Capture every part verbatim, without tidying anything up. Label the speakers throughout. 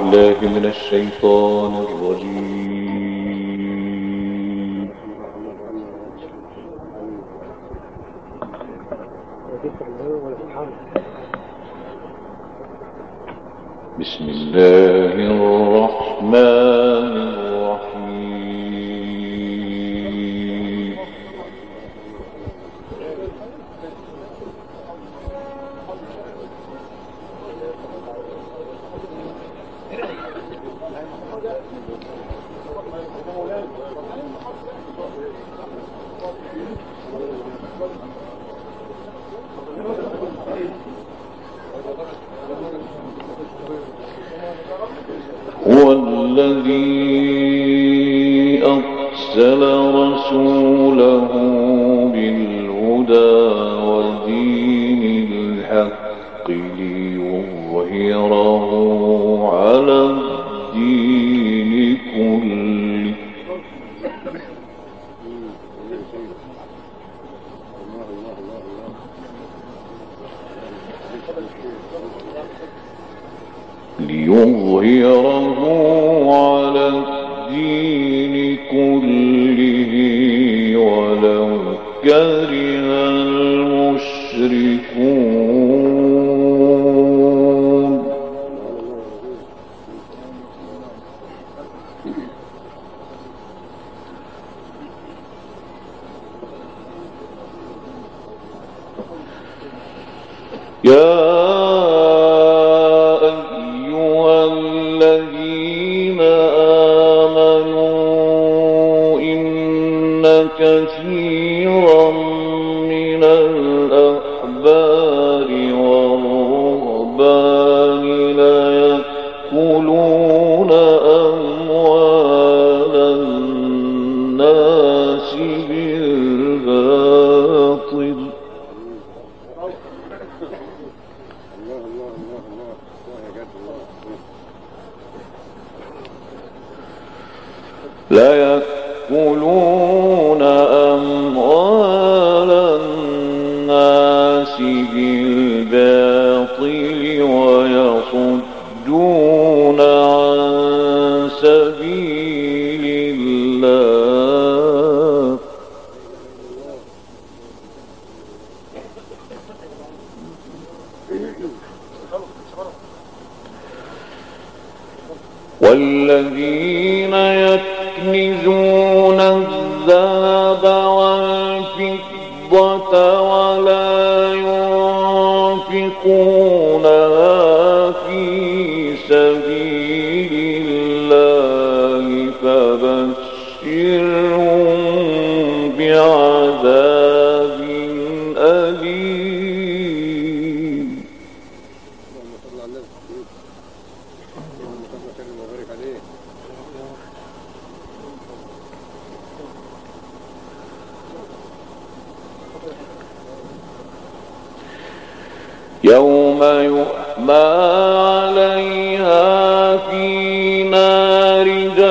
Speaker 1: بالله من الشيطان الرجيم. بسم الله الرحمن الرحيم. هو الذي أرسل رسوله بالهدى ودين الحق ليظهره على الدين كله ليظهره على الدين كله ولو كره المشركون. يا كثيرا من الأحبار والرهبان ليأكلون أموال الناس بالباطل لا يأكلون أموال الناس بالباطل ويصدون عن سبيل الله والذين يكنزون الذهب والفضة ولا ينفقونها في سبيل الله فبشرهم بعذاب أليم. يوم يحمى عليها في نار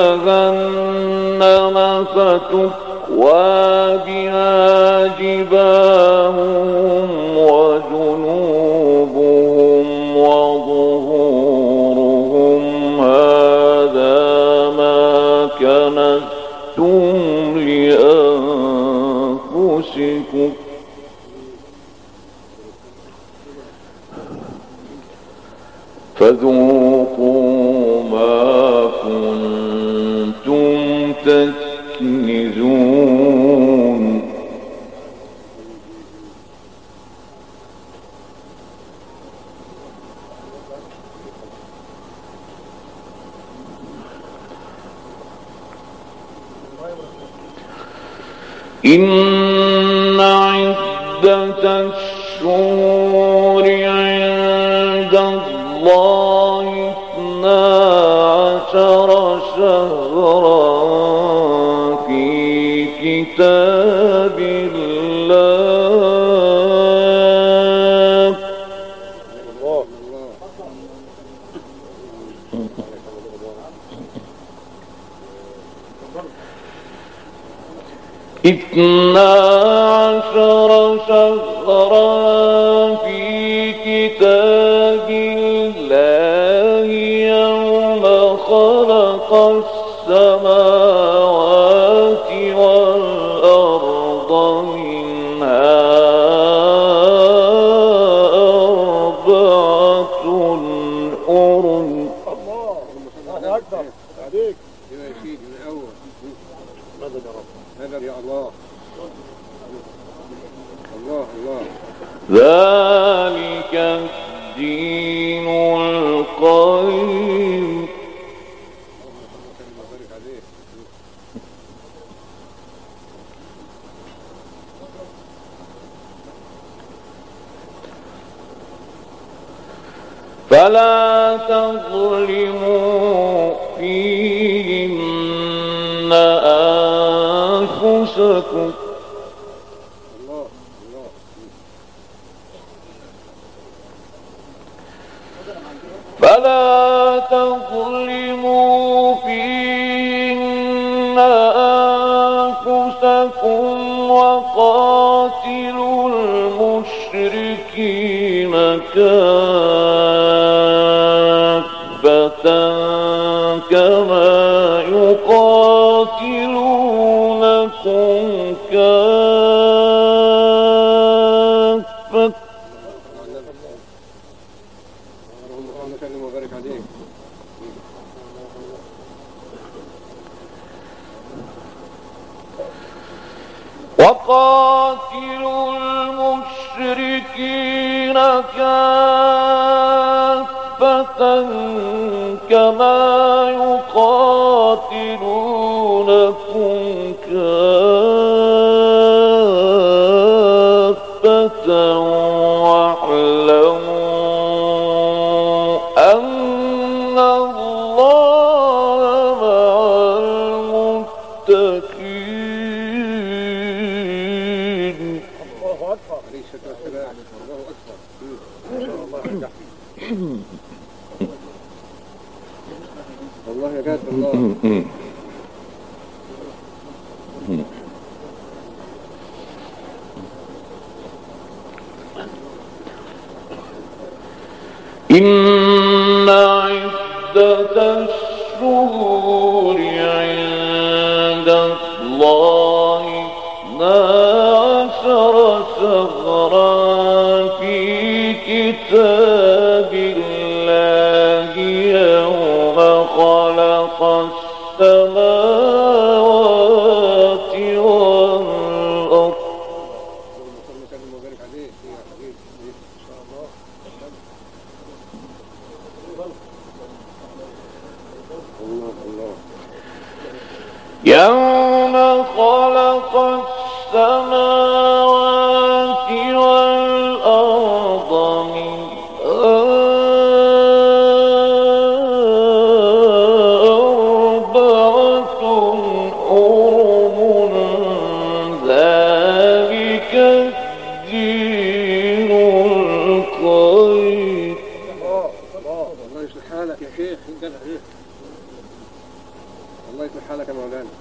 Speaker 1: جهنم فتكوى بها جباههم وجنوبهم وظهورهم هذا ما كنزتم لأنفسكم فذوقوا ما كنتم تكنزون. إن عدة الشهور عند الله اثنا عشر شهرا في كتاب الله اثنا عشر شهرا في كتاب الله يوم خلق السماوات والأرض منها أربعة حرم.
Speaker 2: الله أكبر عليك يا سيدي من الأول. مدد يا رب، مدد يا الله. الله الله.
Speaker 1: ذلك الدين القيم. فلا تظلموا فيهن أنفسكم. فلا تظلموا فيهن أنفسكم وقاتلوا المشركين كافة كما يقاتلونكم كافة. وقاتلوا المشركين كافة كما يقاتلونكم كافة واعلموا أن الله مع المتقين.
Speaker 2: الله أكبر عليه الصلاة والسلام. الله أكبر. ما شاء الله نجح. والله يا جاد الله.
Speaker 1: إن عدة الشهور عند الله اثنا عشر شهرا في كتاب الله يوم خلق السماوات والأرض. يوم خلق السماوات والأرض منها أربعة حرم ذلك الدين القيم.
Speaker 2: الله يصلح حالك يا شيخ. الله يصلح حالك يا مولانا.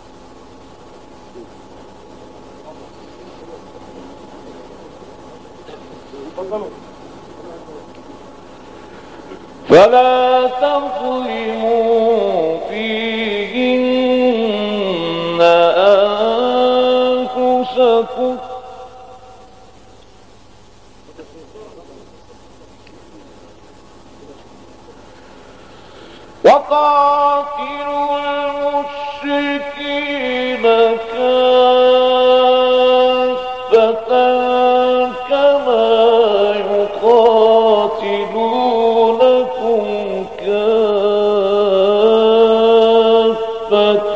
Speaker 1: فلا تظلموا فيهن أنفسكم وقاتلوا المشركين كافة كما يقاتلونكم كافة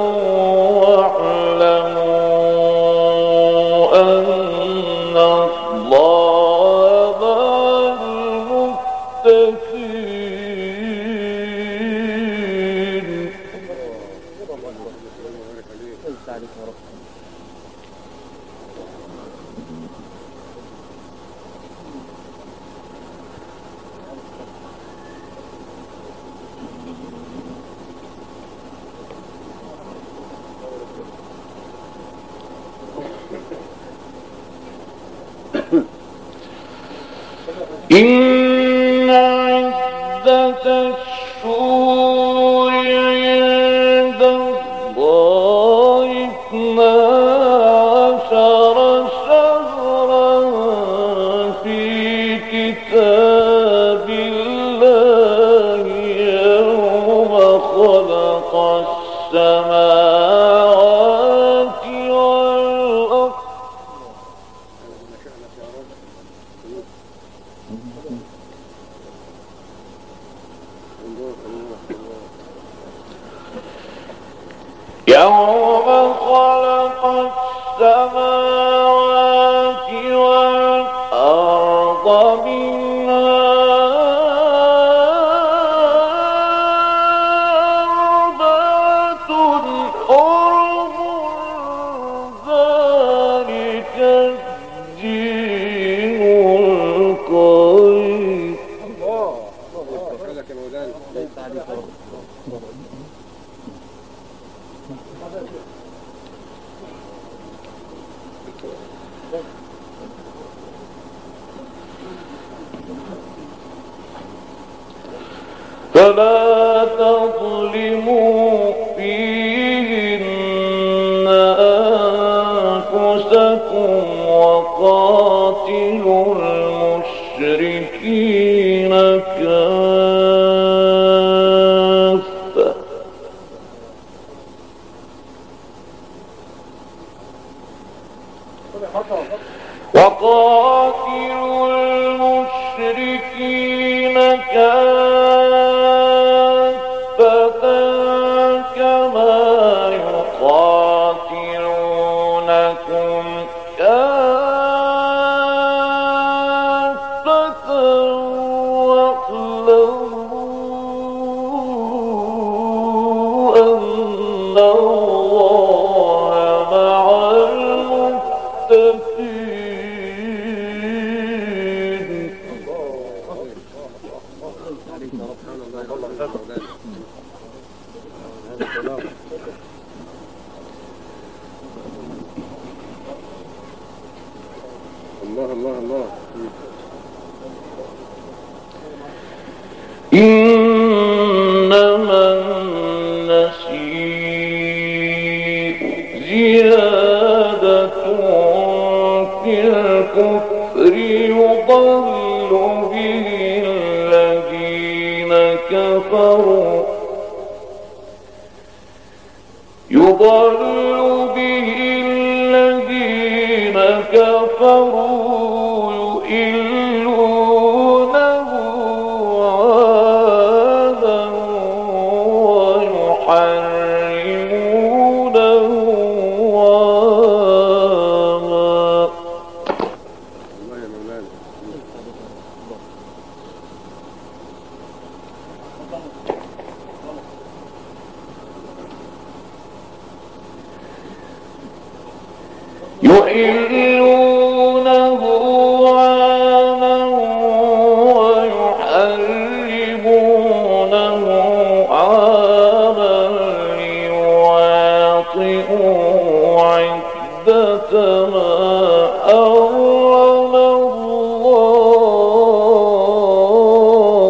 Speaker 1: واعلموا أن الله مع المتقين. يوم خلق السماوات والأرض منها أربعة حرم ذلك الدين القيم.
Speaker 2: الله الله يا مولانا.
Speaker 1: فلا تظلموا فيهن أنفسكم وقاتلوا المشركين كافة وقاتلوا المشركين كافة كما يقاتلونكم كافة واعلموا أن الله مع المتقين.
Speaker 2: الله الله الله.
Speaker 1: إنما النسيء زيادة في الكفر يضل به الذين كفروا يضل به الذين كفروا يحلونه عاما ويحرمونه عاما.
Speaker 2: الله يا مولانا.
Speaker 1: يحلونه عاما ويحرمونه عاما ليواطئوا عدة ما حرم الله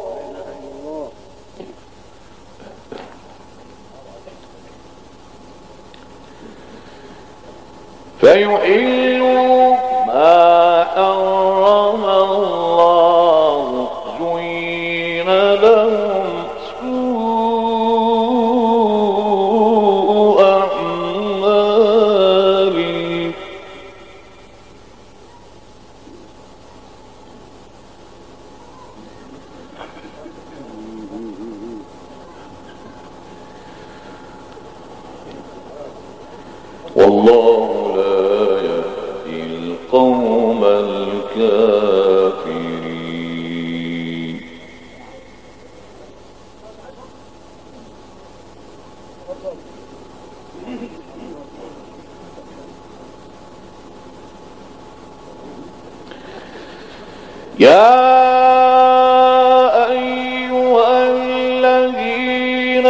Speaker 1: فيحلوا ما حرم الله زين لهم سوء أعمالهم والله لا يهدي القوم الكافرين. يا أيها الذين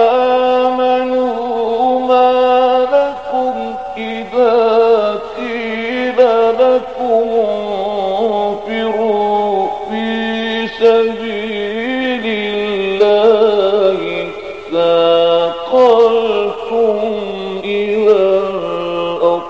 Speaker 1: آمنوا ما لكم إذا قيل لكم انفروا في سبيل الله ثاقلتم إلى الأرض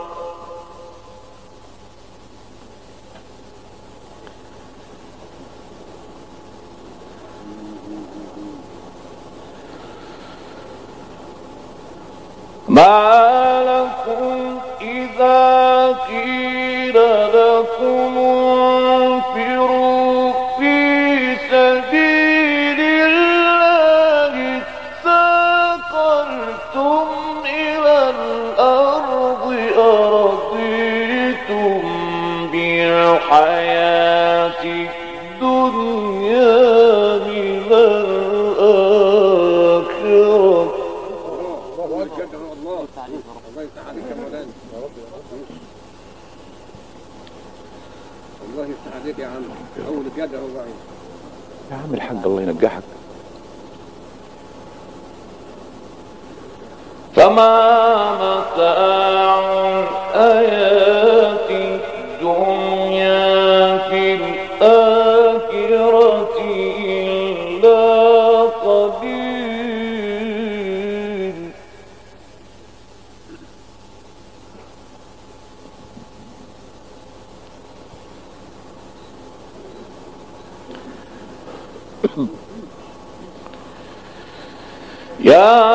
Speaker 1: ما لكم إذا قيل لكم انفروا في سبيل الله
Speaker 2: يا عم اول الجد اهو بقى
Speaker 3: يا عم الحاج الله ينجحك.
Speaker 1: فما متاع الحياة الدنيا في الآخرة إلا قليل. يا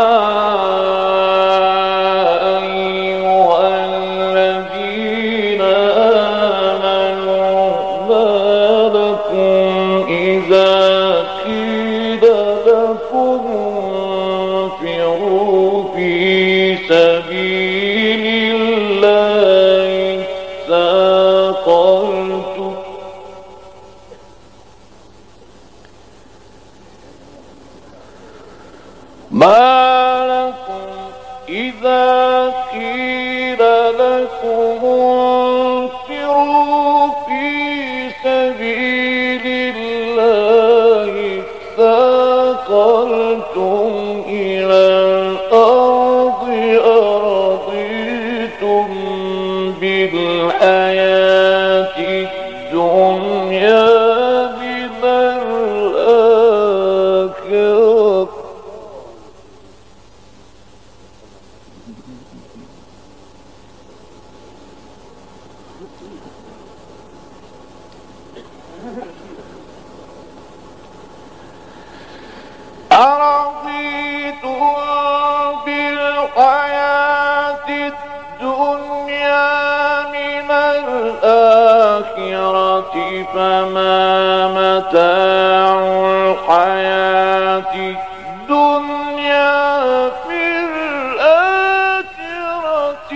Speaker 1: ما لكم إذا قيل لكم انفروا في سبيل الله اثاقلتم إلى الأرض أرضيتم بالحياة الدنيا من الآخرة. أرضيتم بالحياة الدنيا من الآخرة فما متاع الحياة الدنيا في الآخرة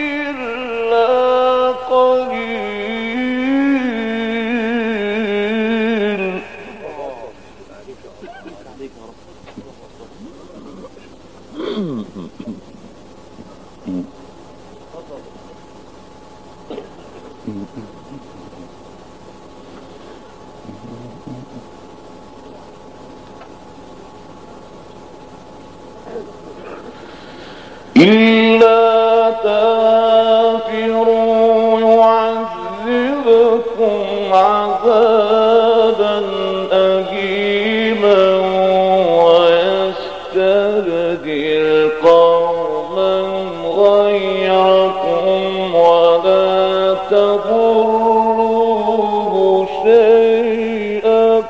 Speaker 1: إلا قليل. إلا تنفروا يعذبكم عذابا أليما ويستبدل قوما غيركم ولا تضروه شيئا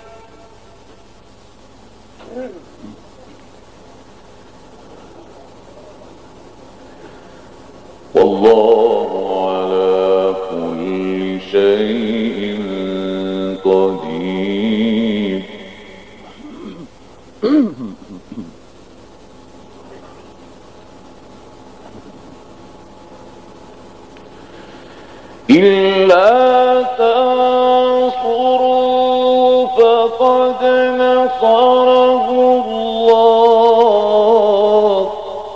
Speaker 1: والله على كل شيء قدير. إلا تنصروا فقد نصره الله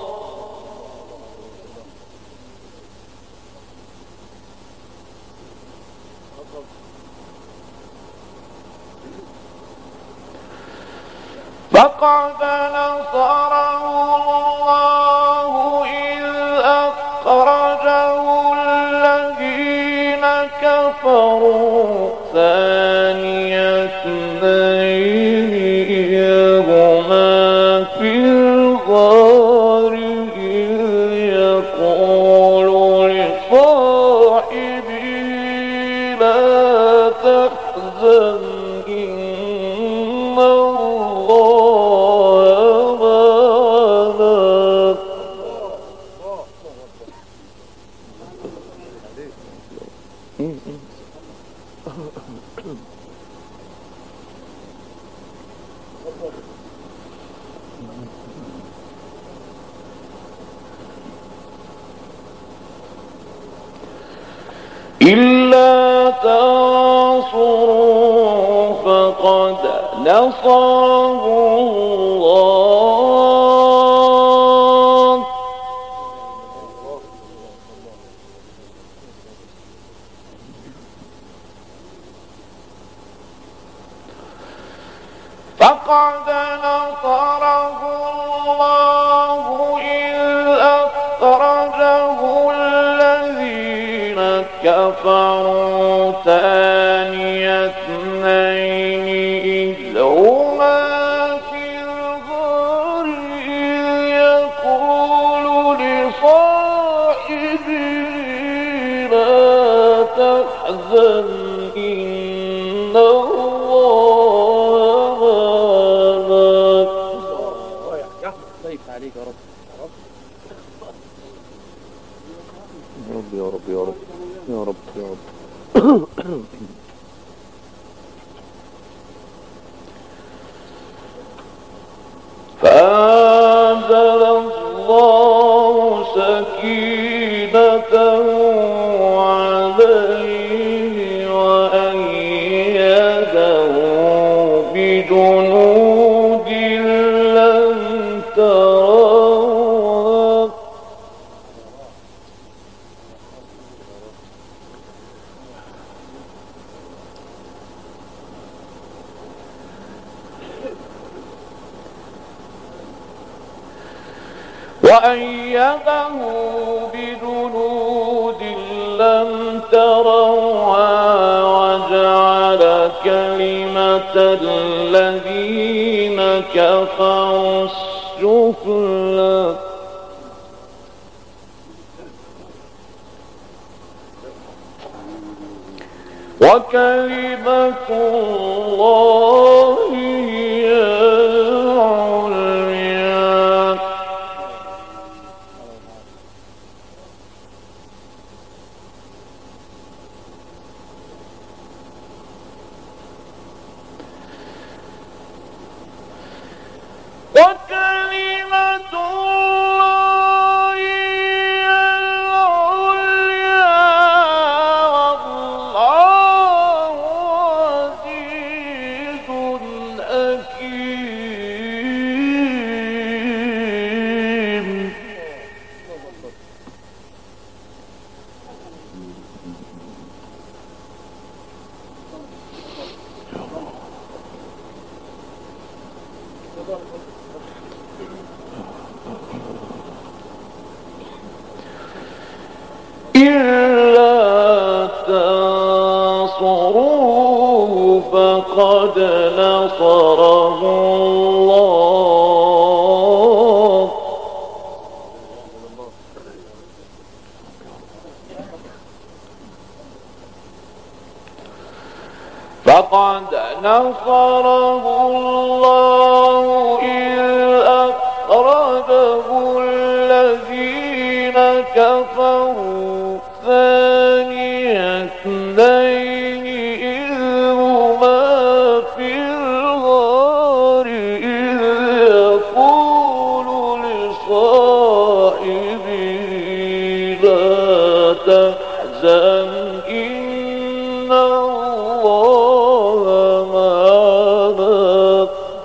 Speaker 1: فقد نصره الله إذ أخرجه الذين كفروا ثاني اثنين إذ هما في الغار إذ يقول لصاحبه لا تحزن إن الله معنا. إلا تنصروا فقد نصره الله كفروا ثاني اثنين إذ هما في الغار إذ يقول لصاحبه لا تحزن إن الله معنا.
Speaker 2: ضيف عليك يا رب.
Speaker 3: يا رب يا رب يا رب يا رب يا رب.
Speaker 1: فأنزل الله سكينته عليه وأيده بجنود لم تروها. وأيده بجنود لم تروها وجعل كلمة الذين كفروا السفلى. وكلمة الله هي العليا. وكلمة الله هي العليا والله عزيز حكيم. إلا تنصروه فقد نصره الله. فقد نصره الله إذ أخرجه الذين كفروا ثاني اثنين إذ هما في الغار إذ يقول لصاحبه لا تحزن إن الله معنا.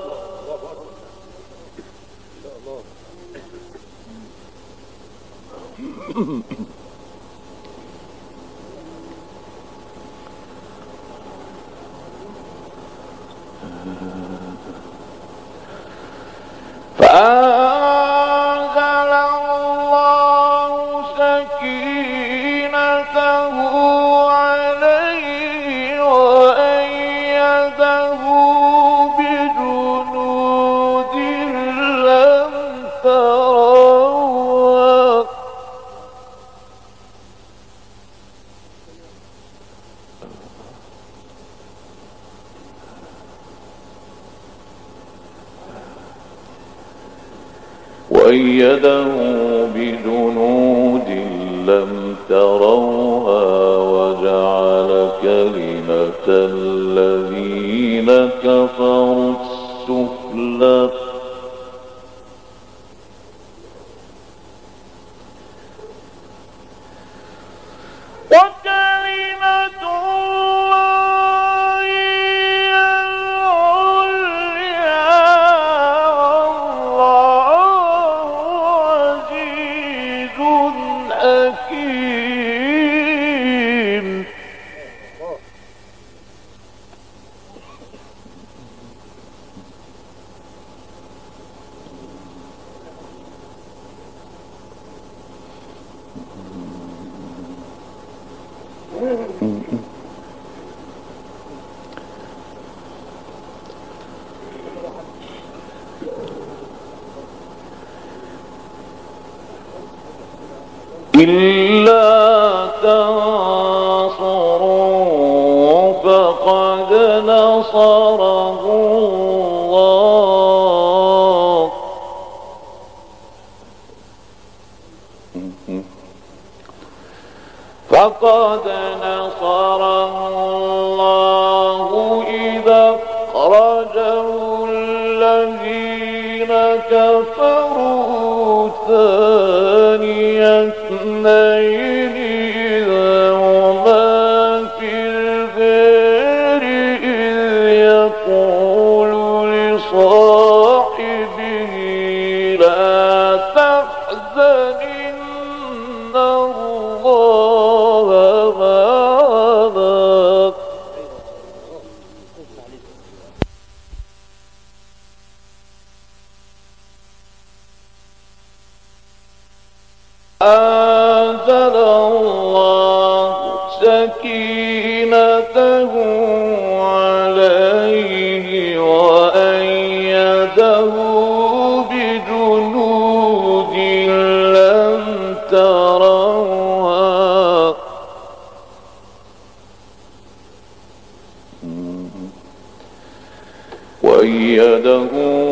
Speaker 1: فأنزل الله سكينته عليه وأيده بجنود لم تروها. وأيده بجنود لم تروها وجعل كلمة الذين كفروا السفلى. وكلمة الله هي العليا والله عزيز حكيم. إلا تنصروا فقد نصره الله فقد نصره الله إذا أخرجه الذين كفروا ثاني اثنين إذ هما في الغار إذ يقول لصاحبه لا تحزن إن الله معنا أنزل الله سكينته عليه وأيده بجنود لم تروها وأيده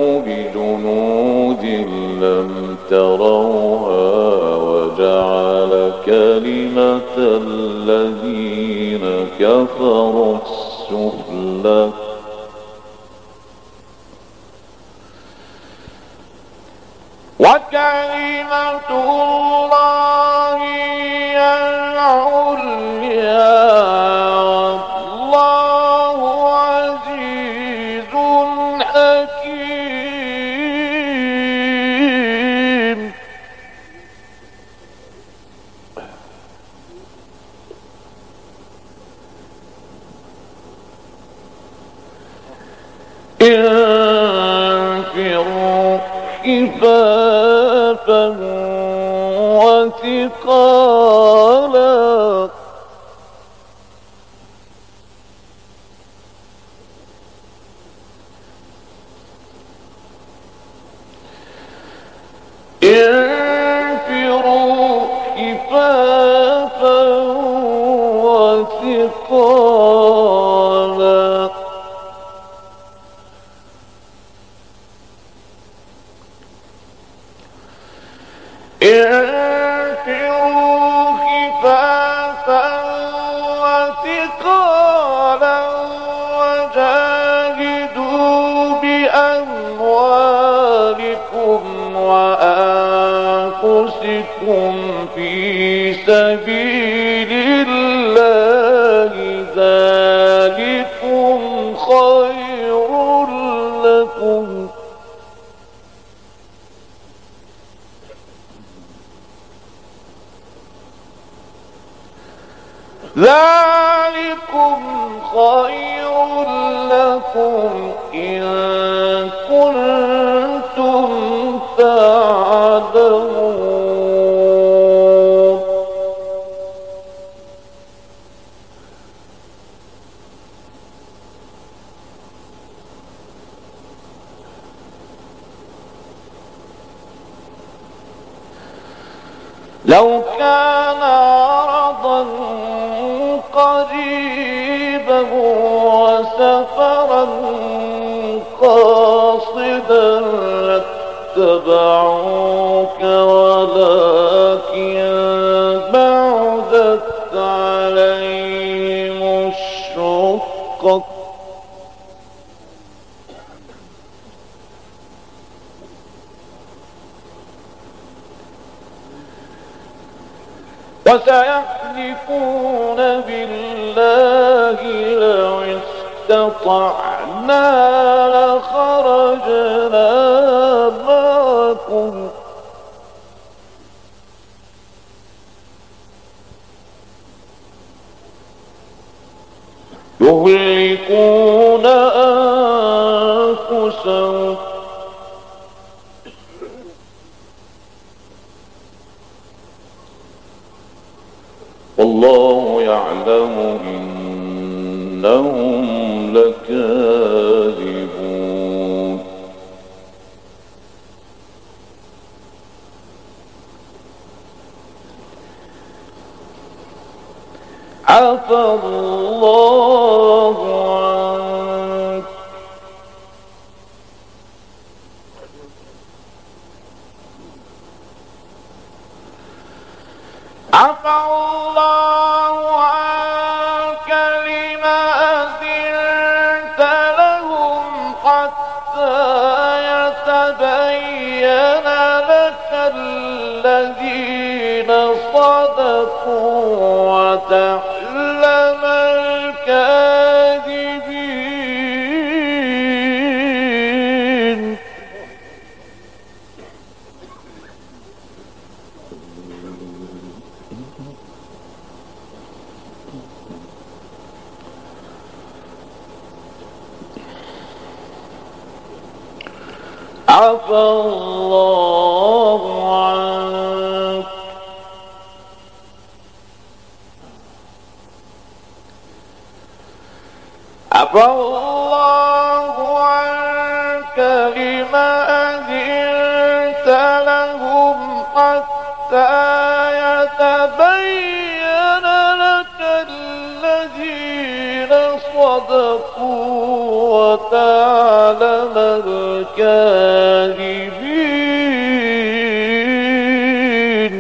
Speaker 1: بجنود لم تروها وجعل كلمة الذين كفروا السفلى وكلمة الله هي العليا والله عزيز حكيم انفروا خفافا وثقالا انفروا خفافا وثقالا انفروا خفافا وثقالا وجاهدوا بأموالكم وأنفسكم في سبيل الله ذلكم خير لكم ذلكم خير لكم إن كنتم تعلمون لو كان عرضا قريبا وسفرا قاصدا لاتبعوك ولكن بعدت عليهم الشقة وسيحلفون بالله لو استطعنا لخرجنا معكم يهلكون أنفسهم والله يعلم إنهم لكاذبون. عفى الله عنك عفى الله عنك لما أذنت لهم حتى يتبين لك الذين صدقوا وتعلم الكاذبين. عفى الله عنك عفى الله عنك لما أذنت لهم حتى يتبين لك الذين صدقوا وتعلم الكاذبين.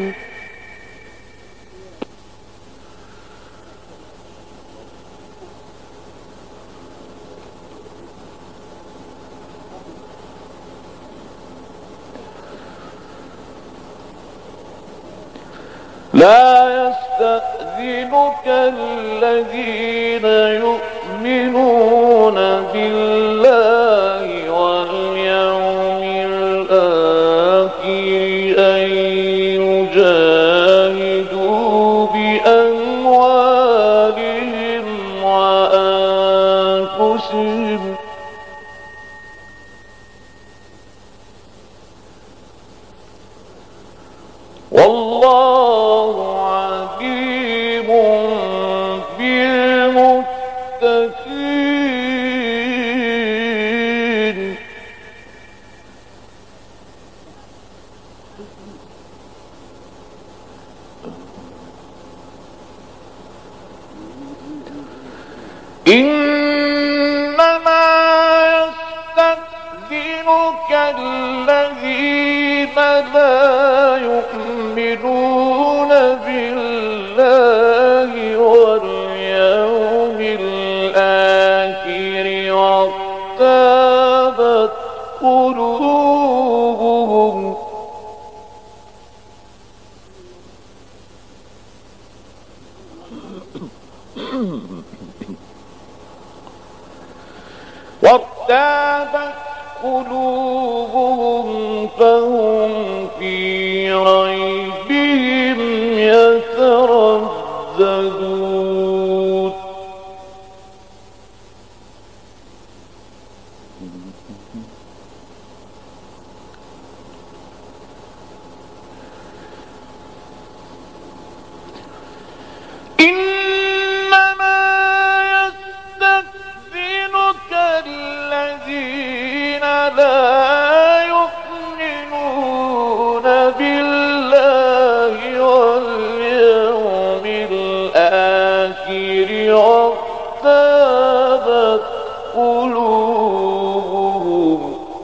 Speaker 1: لا يستأذنك الذين يؤمنون بالله واليوم الآخر أن يجاهدوا بأموالهم وأنفسهم والله عليم بالمتقين. إنما يستأذنك الذين لا يؤمنون بالله واليوم الآخر وارتابت قلوبهم وارتابت قلوبهم فهم في ريبهم يترددون. إنما يستأذنك الذين لا يؤمنون بالله واليوم الآخر وارتابت قلوبهم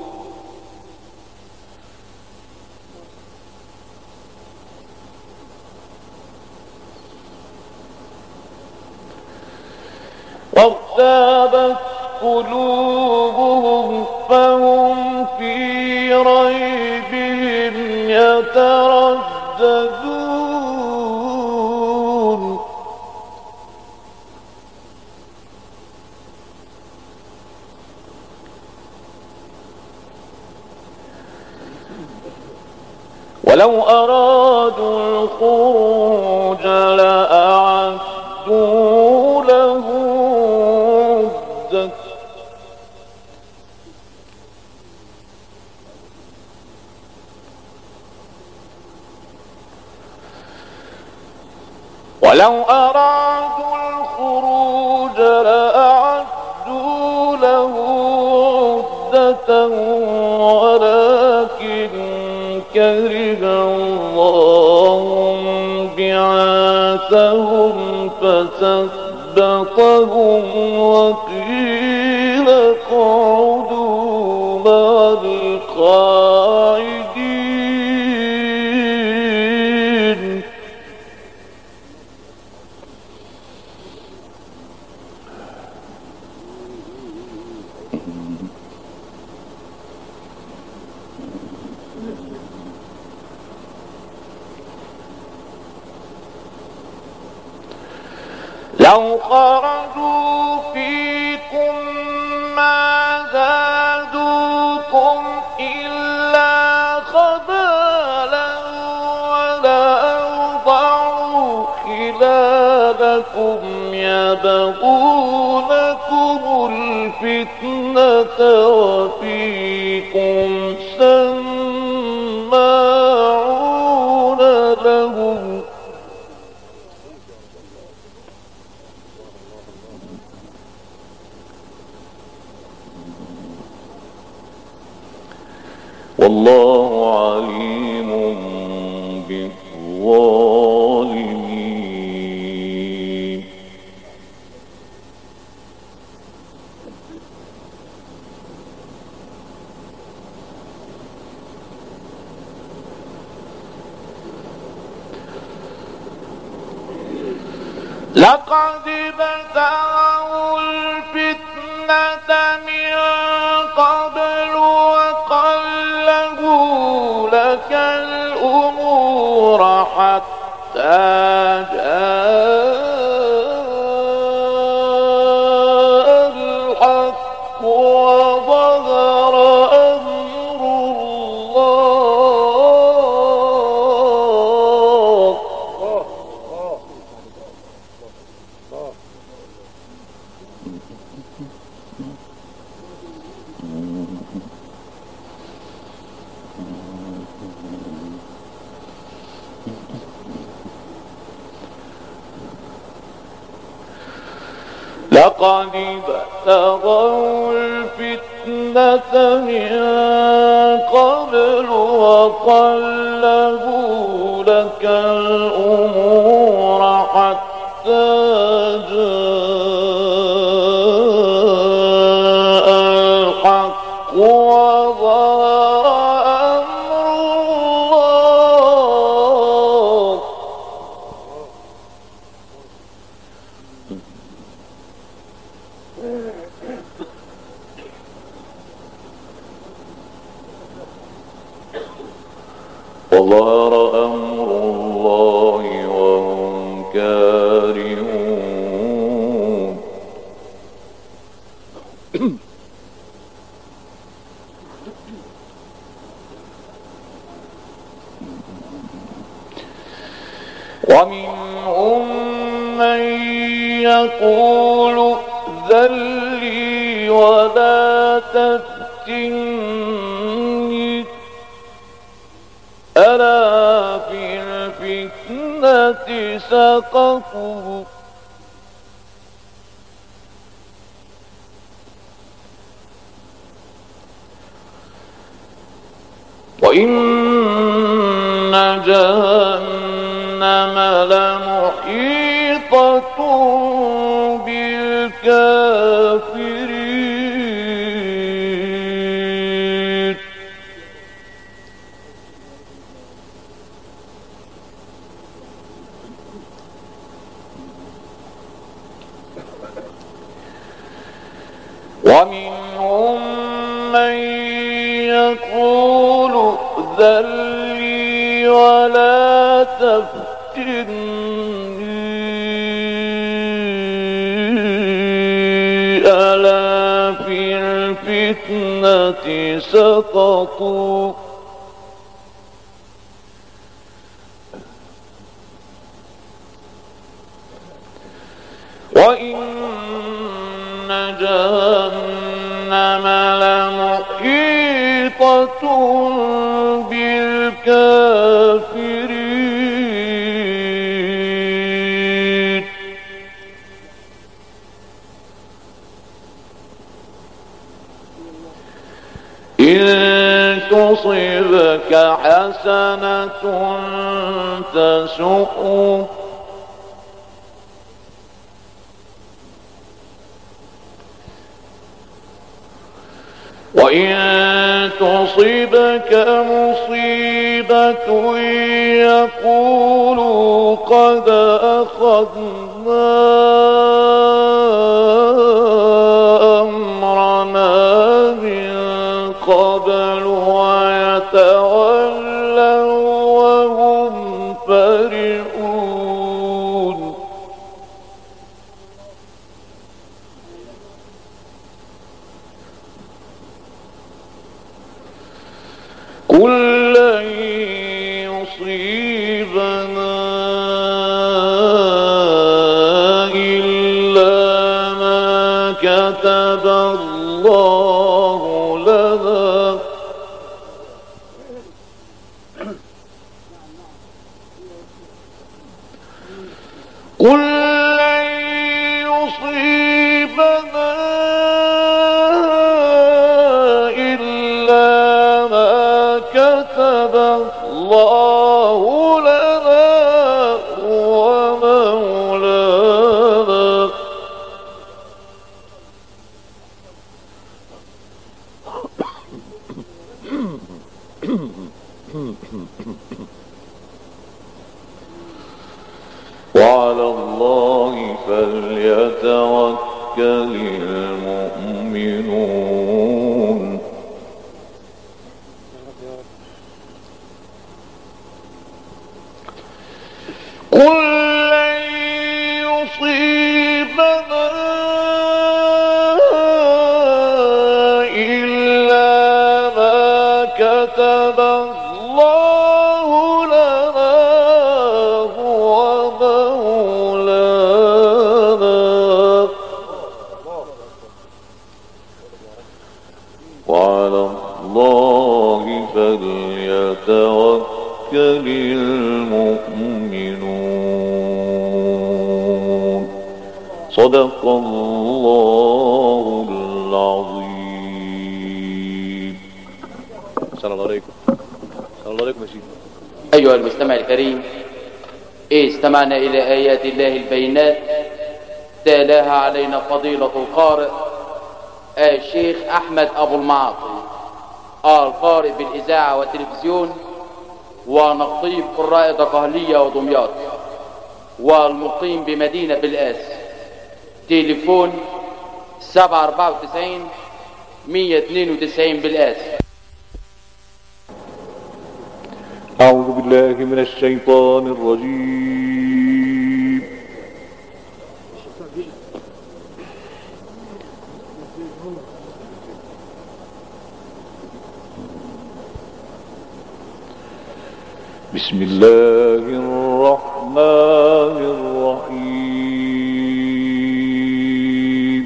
Speaker 1: وارتابت قلوبهم فهم في ريبهم يترددون. ولو أرادوا الخروج لأعدوا له عدة ولو أرادوا الخروج لأعدوا له عدة ولكن كره الله بعاثهم فثبطهم وقيل اقعدوا مع القاعدين. لو خرجوا فيكم ما زادوكم إلا خبالا ولأوضعوا خلالكم يبغونكم الفتنة وفيكم سماعون لهم. والله عليم بالظالمين. لقد ابتغوا الفتنة من قبل وقلبوا لك الأمور حتى جاء الحق وظهر أمر الله. لقد ابتغوا الفتنة من قبل وقلبوا لك الأمور حتى جاء الحق وظهر أمر الله. وظهر أمر الله وهم كارهون. ومنهم من يقول ائذن لي ولا تفتني ألا في الفتنة سقطوا وإن جهنم لمحيطة بالكافرين. ومنهم من يقول ائذن لي ولا تفتني ألا في الفتنة سقطوا وإن جهنم لمحيطة بالكافرين. إن تصبك حسنة تسؤهم وإن تصبك مصيبة يقولوا قد أخذنا أمرنا من قبل ويتولوا وهم فرحون قل لن يصيبنا إلا ما كتب الله لنا قل لن يصيبنا إلا ما كتب الله لنا ومولانا وعلى الله فليتوكل المؤمنون قل لن يصيبنا إلا ما كتب الله لنا هو مولانا وعلى الله فليتوكل المؤمنون صدق الله العظيم. السلام عليكم. السلام عليكم يا شيخ.
Speaker 4: أيها المستمع الكريم، استمعنا إلى آيات الله البينات تلاها علينا فضيلة القارئ الشيخ أحمد أبو المعاطي، القارئ بالإذاعة والتلفزيون ونقيب قراء دقهلية ودمياط، والمقيم بمدينة بالآس. تليفون سبعة أربعة وتسعين مية اثنين وتسعين بالآس.
Speaker 1: أعوذ بالله من الشيطان الرجيم. بسم الله الرحمن الرحيم.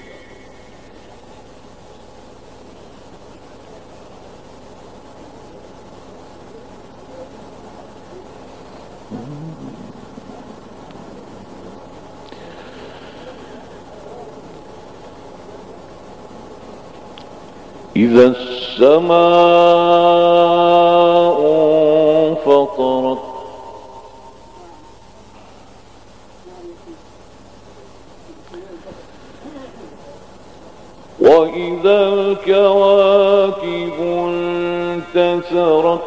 Speaker 1: إذا السماء انفطرت وإذا الكواكب انتثرت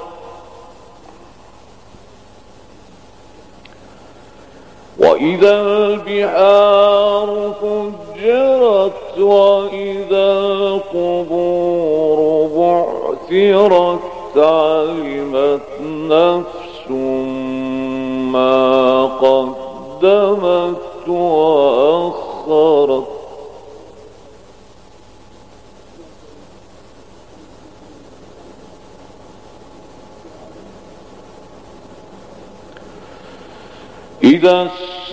Speaker 1: وإذا البحار فجرت وإذا القبور بعثرت علمت نفس ما قدمت وأخرت إذا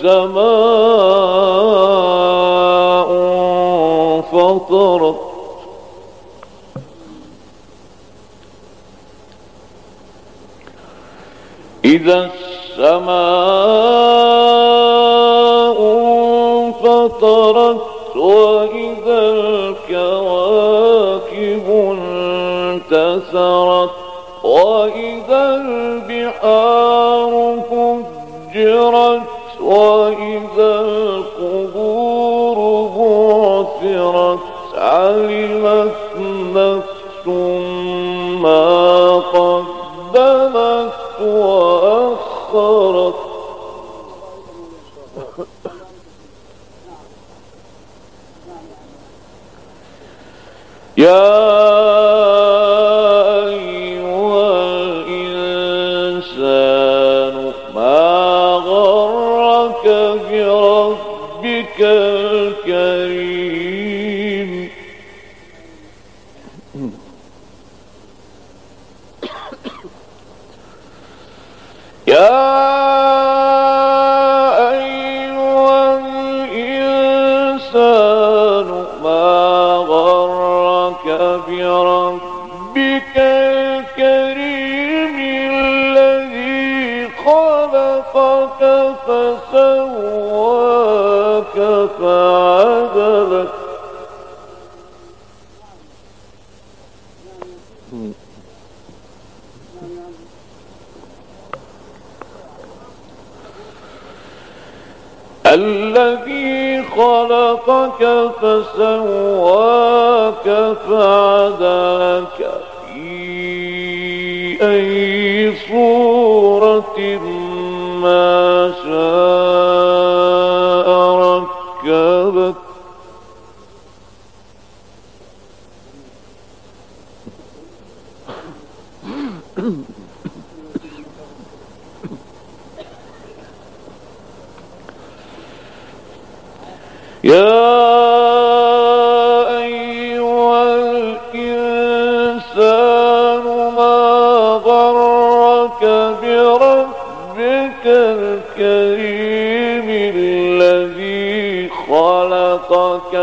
Speaker 1: السماء انفطرت إذا السماء انفطرت وإذا الكواكب انتثرت
Speaker 3: وإذا البحار فجرت وإذا القبور بعثرت علمت نفس ما قدمت وأخرت يا أيها الإنسان ما غرك بربك الكريم يا أيها الإنسان ما غرك بربك الكريم الذي خلقك فسواك فعدلك الذي خلقك فسواك فعدلك في أي صورة ما شاء ركبك يا أيها الإنسان ما غرك بربك الكريم الذي خلقك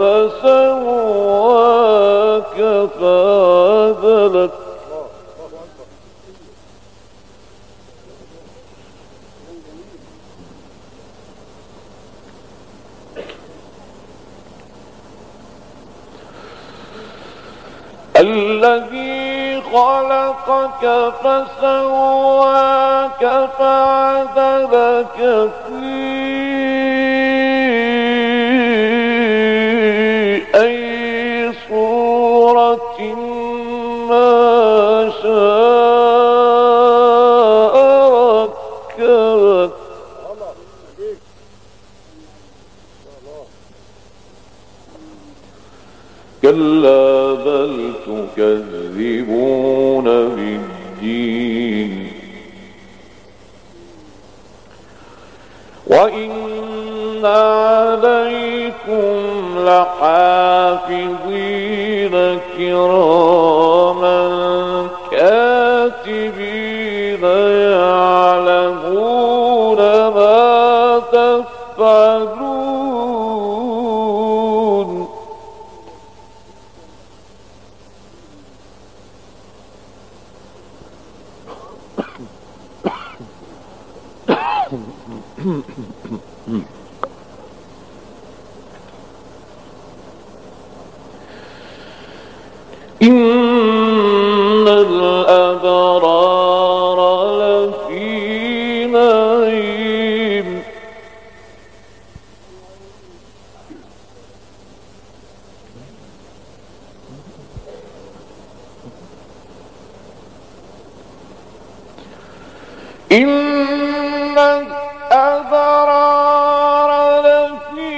Speaker 3: فسواك فعدلك الذي خلقك فسواك فعدلك في أي صورة ما شاء ركبك كلا بل تكذبون بالدين وإن عليكم لحافظين كراما كاتبين يعلمون ما تفعلون إن الأبرار لفي نعيم إن الأبرار لفي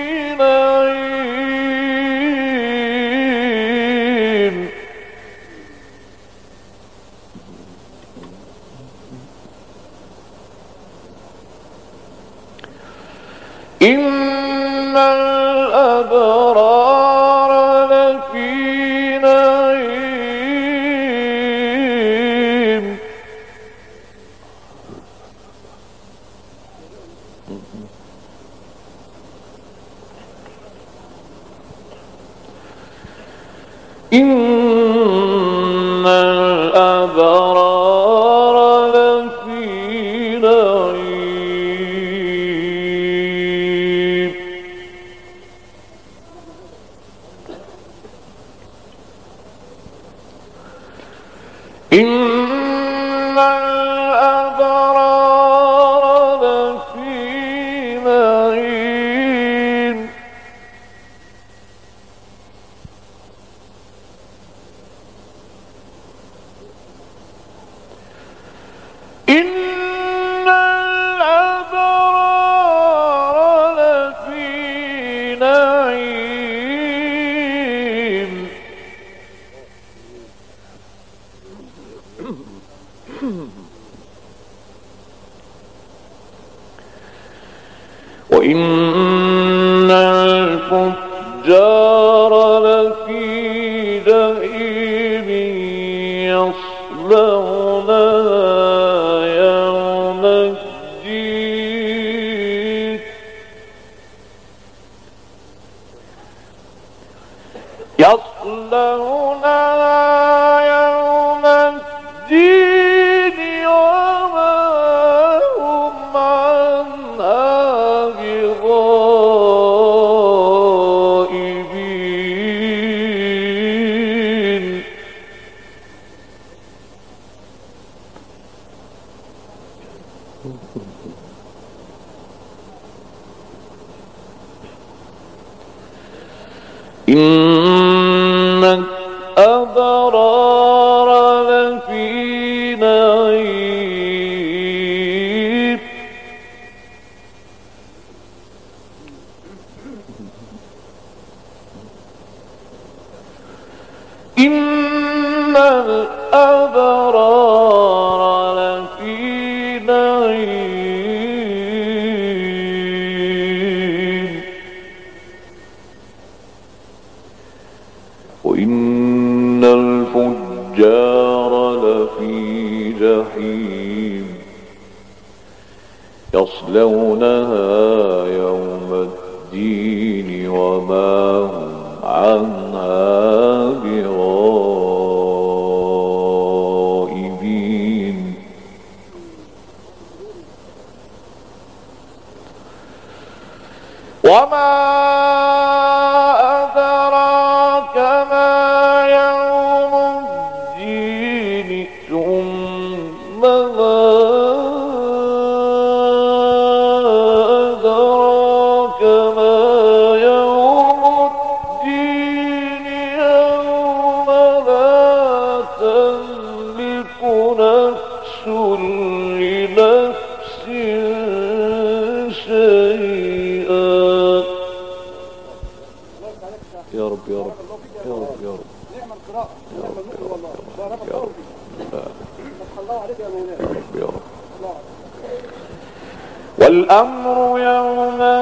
Speaker 3: نعيم إن الأبرار لفي نعيم إن الأبرار لفي نعيم إن الأبرار لفي نعيم إن الأبرار لفي نعيم وإن الفجار لفي جحيم يصلونها يوم الدين يصلونها يوم الدين وما هم عنها بغائبين إن الأبرار لفي نعيم إن الأبرار لفي نعيم وإن الفجار لفي جحيم يصلونها يوم الدين وما هم عنها بغائبين وما أدراك ما يوم الدين ثم ما أدراك ما يوم الدين يوم لا تملك نفس لنفس شيئا. يا رب يا رب يا رب يا رب
Speaker 2: نعم القراءة نعم النقل والله بارك
Speaker 3: يا رب
Speaker 2: الله عليك يا مولانا.
Speaker 3: يا رب والأمر يوم